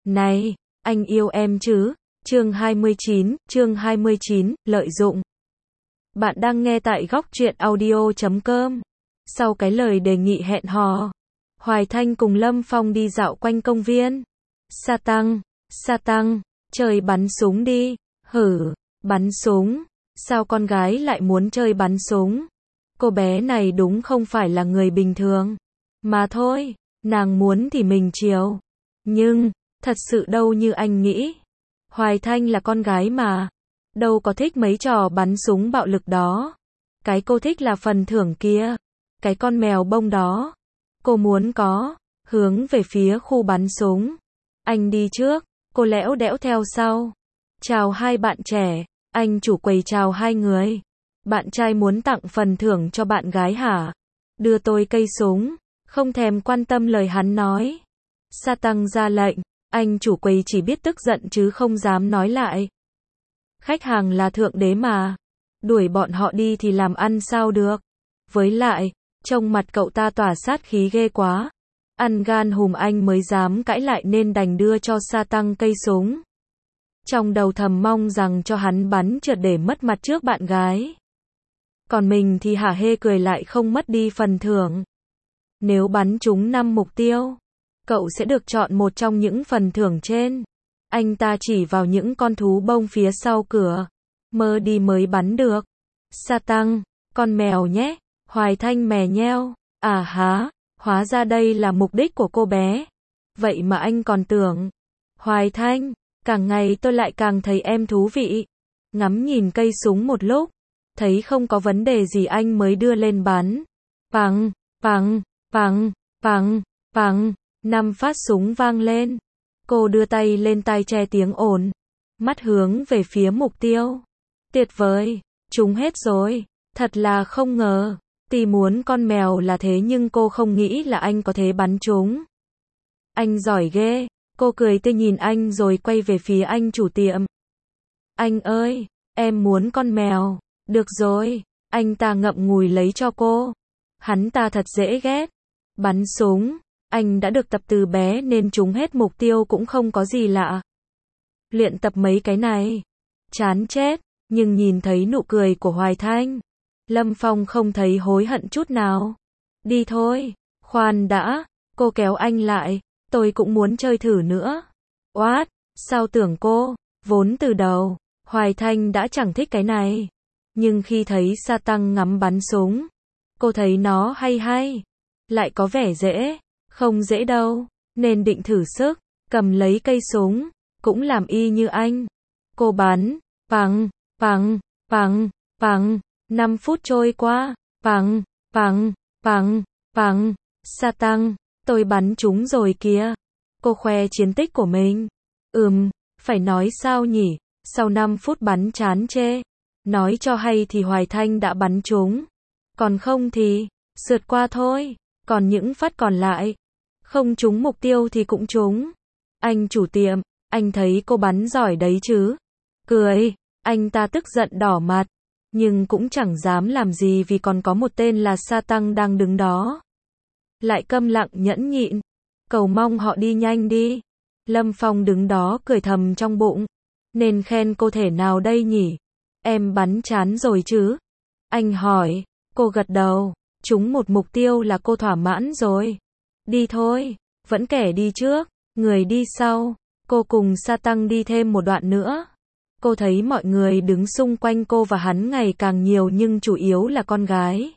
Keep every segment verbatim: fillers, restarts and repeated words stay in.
Này, anh yêu em chứ? Chương hai mươi chín, chương hai mươi chín, lợi dụng. Bạn đang nghe tại góc truyện audio chấm com. Sau cái lời đề nghị hẹn hò, Hoài Thanh cùng Lâm Phong đi dạo quanh công viên. Sa tăng, sa tăng, chơi bắn súng đi. Hử, bắn súng? Sao con gái lại muốn chơi bắn súng? Cô bé này đúng không phải là người bình thường. Mà thôi, nàng muốn thì mình chiều. Nhưng, thật sự đâu như anh nghĩ. Hoài Thanh là con gái mà. Đâu có thích mấy trò bắn súng bạo lực đó. Cái cô thích là phần thưởng kia. Cái con mèo bông đó. Cô muốn có. Hướng về phía khu bắn súng. Anh đi trước. Cô lẽo đẽo theo sau. Chào hai bạn trẻ. Anh chủ quầy chào hai người. Bạn trai muốn tặng phần thưởng cho bạn gái hả? Đưa tôi cây súng. Không thèm quan tâm lời hắn nói. Sa tăng ra lệnh. Anh chủ quầy chỉ biết tức giận chứ không dám nói lại. Khách hàng là thượng đế mà. Đuổi bọn họ đi thì làm ăn sao được. Với lại, trông mặt cậu ta tỏa sát khí ghê quá. Ăn gan hùm anh mới dám cãi lại nên đành đưa cho Sa tăng cây súng. Trong đầu thầm mong rằng cho hắn bắn trượt để mất mặt trước bạn gái. Còn mình thì hả hê cười lại không mất đi phần thưởng. Nếu bắn trúng năm mục tiêu, cậu sẽ được chọn một trong những phần thưởng trên. Anh ta chỉ vào những con thú bông phía sau cửa. Mơ đi mới bắn được. Sa tăng, con mèo nhé. Hoài Thanh mè nheo. À há, hóa ra đây là mục đích của cô bé. Vậy mà anh còn tưởng. Hoài Thanh, càng ngày tôi lại càng thấy em thú vị. Ngắm nhìn cây súng một lúc. Thấy không có vấn đề gì anh mới đưa lên bắn. Pằng, pằng, pằng, pằng, pằng. Năm phát súng vang lên. Cô đưa tay lên tai che tiếng ồn. Mắt hướng về phía mục tiêu. Tuyệt vời, trúng hết rồi. Thật là không ngờ. Tuy muốn con mèo là thế nhưng cô không nghĩ là anh có thể bắn trúng. Anh giỏi ghê. Cô cười tươi nhìn anh rồi quay về phía anh chủ tiệm. Anh ơi, em muốn con mèo. Được rồi, anh ta ngậm ngùi lấy cho cô. Hắn ta thật dễ ghét. Bắn súng. Anh đã được tập từ bé nên trúng hết mục tiêu cũng không có gì lạ. Luyện tập mấy cái này. Chán chết, nhưng nhìn thấy nụ cười của Hoài Thanh. Lâm Phong không thấy hối hận chút nào. Đi thôi, khoan đã, cô kéo anh lại. Tôi cũng muốn chơi thử nữa. Oát, sao tưởng cô, vốn từ đầu, Hoài Thanh đã chẳng thích cái này. Nhưng khi thấy Sa tăng ngắm bắn súng, cô thấy nó hay hay. Lại có vẻ dễ. Không dễ đâu, nên định thử sức, cầm lấy cây súng, cũng làm y như anh. Cô bắn, pằng, pằng, pằng, pằng, năm phút trôi qua, pằng, pằng, pằng, pằng, Sa tăng, tôi bắn trúng rồi kìa. Cô khoe chiến tích của mình. Ừm, phải nói sao nhỉ, sau năm phút bắn chán chê. Nói cho hay thì Hoài Thanh đã bắn trúng. Còn không thì, sượt qua thôi, còn những phát còn lại. Không trúng mục tiêu thì cũng trúng. Anh chủ tiệm, anh thấy cô bắn giỏi đấy chứ. Cười, anh ta tức giận đỏ mặt. Nhưng cũng chẳng dám làm gì vì còn có một tên là Sa tăng đang đứng đó. Lại câm lặng nhẫn nhịn. Cầu mong họ đi nhanh đi. Lâm Phong đứng đó cười thầm trong bụng. Nên khen cô thể nào đây nhỉ? Em bắn chán rồi chứ? Anh hỏi, cô gật đầu. Trúng một mục tiêu là cô thỏa mãn rồi. Đi thôi, vẫn kẻ đi trước, người đi sau. Cô cùng Sa tăng đi thêm một đoạn nữa. Cô thấy mọi người đứng xung quanh cô và hắn ngày càng nhiều nhưng chủ yếu là con gái.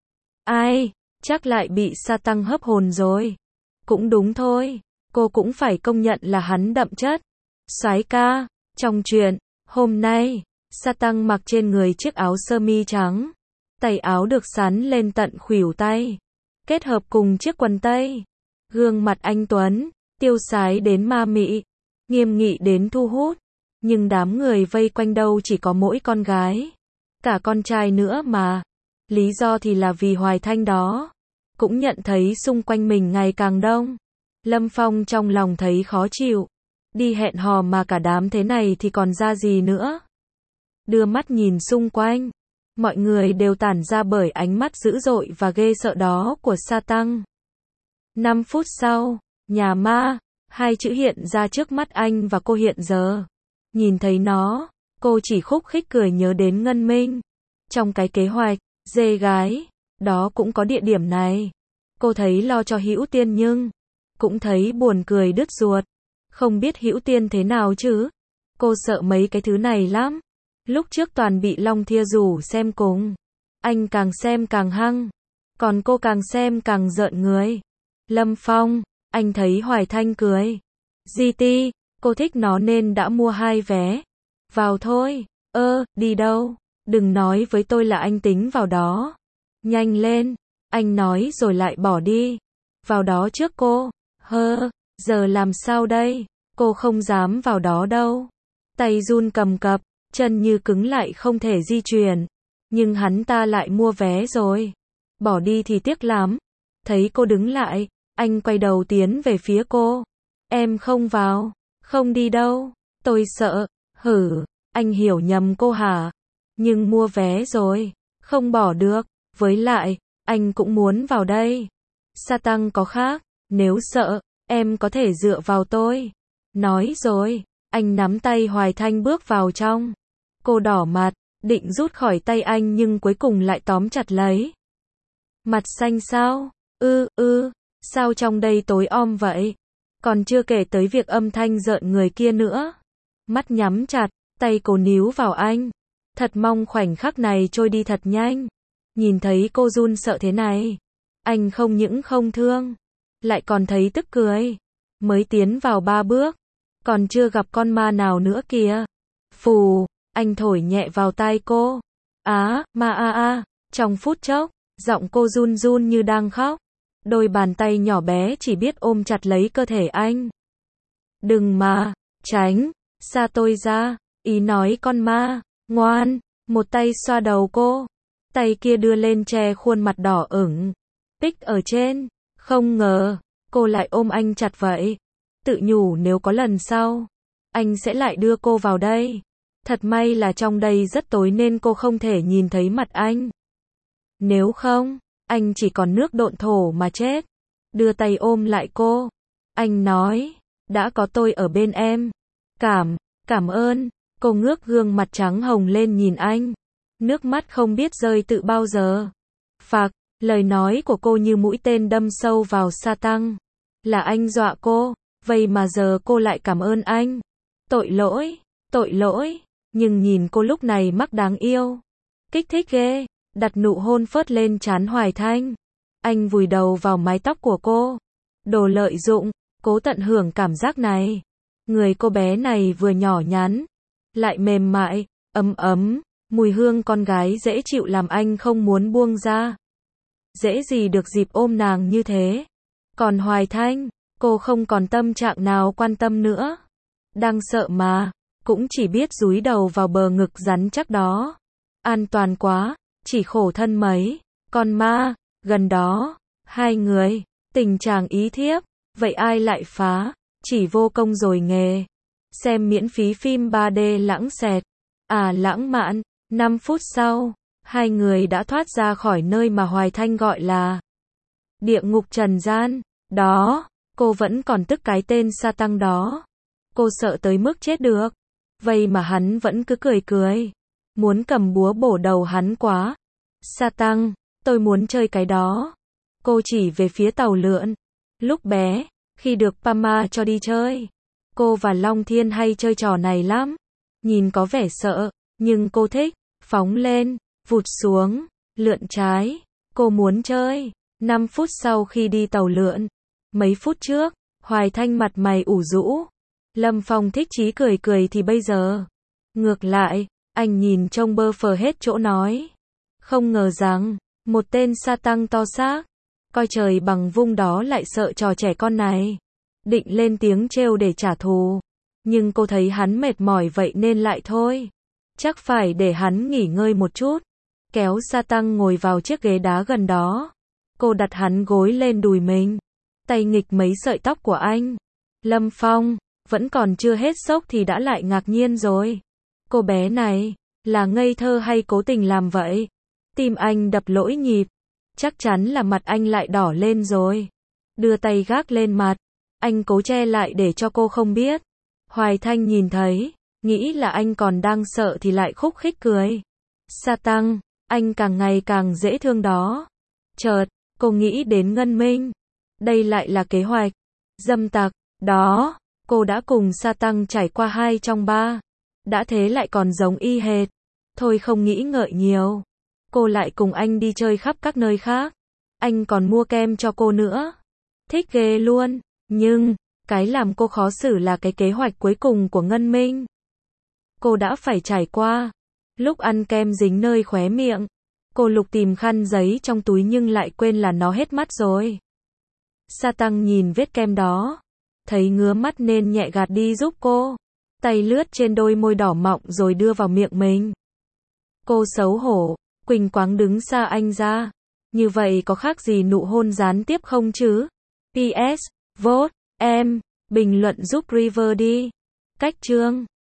Ai, chắc lại bị Sa tăng hấp hồn rồi. Cũng đúng thôi, cô cũng phải công nhận là hắn đậm chất. Soái ca, trong chuyện, hôm nay, Sa tăng mặc trên người chiếc áo sơ mi trắng. Tay áo được sắn lên tận khuỷu tay. Kết hợp cùng chiếc quần tây. Gương mặt anh tuấn, tiêu sái đến ma mị, nghiêm nghị đến thu hút. Nhưng đám người vây quanh đâu chỉ có mỗi con gái. Cả con trai nữa mà. Lý do thì là vì Hoài Thanh đó. Cũng nhận thấy xung quanh mình ngày càng đông. Lâm Phong trong lòng thấy khó chịu. Đi hẹn hò mà cả đám thế này thì còn ra gì nữa. Đưa mắt nhìn xung quanh. Mọi người đều tản ra bởi ánh mắt dữ dội và ghê sợ đó của Sa tăng. Năm phút sau, nhà ma, Hai chữ hiện ra trước mắt anh và cô hiện giờ. Nhìn thấy nó, cô chỉ khúc khích cười nhớ đến Ngân Minh. Trong cái kế hoạch, dê gái, đó cũng có địa điểm này. Cô thấy lo cho Hữu Tiên nhưng cũng thấy buồn cười đứt ruột. Không biết Hữu Tiên thế nào chứ? Cô sợ mấy cái thứ này lắm. Lúc trước toàn bị Long Thia rủ xem cùng. Anh càng xem càng hăng. Còn cô càng xem càng rợn người. Lâm Phong, anh thấy Hoài Thanh cười. giê tê, cô thích nó nên đã mua hai vé. Vào thôi. Ơ, đi đâu? Đừng nói với tôi là anh tính vào đó. Nhanh lên. Anh nói rồi lại bỏ đi. Vào đó trước cô. Hơ, giờ làm sao đây? Cô không dám vào đó đâu. Tay run cầm cập, chân như cứng lại không thể di chuyển. Nhưng hắn ta lại mua vé rồi. Bỏ đi thì tiếc lắm. Thấy cô đứng lại, anh quay đầu tiến về phía cô. Em không vào, không đi đâu. Tôi sợ. Hử, anh hiểu nhầm cô hả? Nhưng mua vé rồi, không bỏ được. Với lại, anh cũng muốn vào đây. Sa tăng có khác, nếu sợ, em có thể dựa vào tôi. Nói rồi, anh nắm tay Hoài Thanh bước vào trong. Cô đỏ mặt, định rút khỏi tay anh nhưng cuối cùng lại tóm chặt lấy. Mặt xanh sao? Ư, ư, sao trong đây tối om vậy? Còn chưa kể tới việc âm thanh rợn người kia nữa. Mắt nhắm chặt, tay cô níu vào anh. Thật mong khoảnh khắc này trôi đi thật nhanh. Nhìn thấy cô run sợ thế này, anh không những không thương, lại còn thấy tức cười. Mới tiến vào ba bước, còn chưa gặp con ma nào nữa kìa. Phù, anh thổi nhẹ vào tai cô. Á, ma a a, trong phút chốc, giọng cô run run như đang khóc. Đôi bàn tay nhỏ bé chỉ biết ôm chặt lấy cơ thể anh. Đừng mà, tránh, xa tôi ra, ý nói con ma, ngoan, một tay xoa đầu cô. Tay kia đưa lên che khuôn mặt đỏ ửng. Tích ở trên, không ngờ, cô lại ôm anh chặt vậy. Tự nhủ nếu có lần sau, anh sẽ lại đưa cô vào đây. Thật may là trong đây rất tối nên cô không thể nhìn thấy mặt anh. Nếu không, anh chỉ còn nước độn thổ mà chết. Đưa tay ôm lại cô. Anh nói, đã có tôi ở bên em. Cảm, cảm ơn. Cô ngước gương mặt trắng hồng lên nhìn anh. Nước mắt không biết rơi tự bao giờ. Phạc, lời nói của cô như mũi tên đâm sâu vào Sa Tăng. Là anh dọa cô, vậy mà giờ cô lại cảm ơn anh. Tội lỗi, tội lỗi. Nhưng nhìn cô lúc này mắc đáng yêu. Kích thích ghê, đặt nụ hôn phớt lên trán Hoài Thanh. Anh vùi đầu vào mái tóc của cô. Đồ lợi dụng, cố tận hưởng cảm giác này. Người cô bé này vừa nhỏ nhắn, lại mềm mại, ấm ấm. Mùi hương con gái dễ chịu làm anh không muốn buông ra. Dễ gì được dịp ôm nàng như thế. Còn Hoài Thanh, cô không còn tâm trạng nào quan tâm nữa. Đang sợ mà, cũng chỉ biết dúi đầu vào bờ ngực rắn chắc đó. An toàn quá, chỉ khổ thân mấy. Con ma, gần đó, hai người, tình chàng ý thiếp, vậy ai lại phá, chỉ vô công rồi nghề. Xem miễn phí phim ba D lãng xẹt. À lãng mạn. năm phút sau, hai người đã thoát ra khỏi nơi mà Hoài Thanh gọi là địa ngục trần gian. Đó, cô vẫn còn tức cái tên Sa Tăng đó. Cô sợ tới mức chết được. Vậy mà hắn vẫn cứ cười cười. Muốn cầm búa bổ đầu hắn quá. Sa Tăng, tôi muốn chơi cái đó. Cô chỉ về phía tàu lượn. Lúc bé, khi được Pama cho đi chơi, cô và Long Thiên hay chơi trò này lắm. Nhìn có vẻ sợ, nhưng cô thích. Phóng lên, vụt xuống, lượn trái. Cô muốn chơi. năm phút sau khi đi tàu lượn. Mấy phút trước, Hoài Thanh mặt mày ủ rũ. Lâm Phong thích chí cười cười thì bây giờ. Ngược lại, anh nhìn trông bơ phờ hết chỗ nói. Không ngờ rằng, một tên Sa Tăng to xác, coi trời bằng vung đó lại sợ trò trẻ con này. Định lên tiếng trêu để trả thù. Nhưng cô thấy hắn mệt mỏi vậy nên lại thôi. Chắc phải để hắn nghỉ ngơi một chút. Kéo Sa Tăng ngồi vào chiếc ghế đá gần đó. Cô đặt hắn gối lên đùi mình. Tay nghịch mấy sợi tóc của anh. Lâm Phong, vẫn còn chưa hết sốc thì đã lại ngạc nhiên rồi. Cô bé này, là ngây thơ hay cố tình làm vậy? Tim anh đập lỗi nhịp. Chắc chắn là mặt anh lại đỏ lên rồi. Đưa tay gác lên mặt. Anh cố che lại để cho cô không biết. Hoài Thanh nhìn thấy, nghĩ là anh còn đang sợ thì lại khúc khích cười. Sa Tăng, anh càng ngày càng dễ thương đó. Chợt, cô nghĩ đến Ngân Minh. Đây lại là kế hoạch dâm tặc. Đó, cô đã cùng Sa Tăng trải qua hai trong ba. Đã thế lại còn giống y hệt. Thôi không nghĩ ngợi nhiều. Cô lại cùng anh đi chơi khắp các nơi khác. Anh còn mua kem cho cô nữa. Thích ghê luôn. Nhưng, cái làm cô khó xử là cái kế hoạch cuối cùng của Ngân Minh. Cô đã phải trải qua. Lúc ăn kem dính nơi khóe miệng. Cô lục tìm khăn giấy trong túi nhưng lại quên là nó hết mắt rồi. Sa Tăng nhìn vết kem đó. Thấy ngứa mắt nên nhẹ gạt đi giúp cô. Tay lướt trên đôi môi đỏ mọng rồi đưa vào miệng mình. Cô xấu hổ, quỳnh quáng đứng xa anh ra. Như vậy có khác gì nụ hôn gián tiếp không chứ? pê ét. Vote, em, bình luận giúp River đi. Cách chương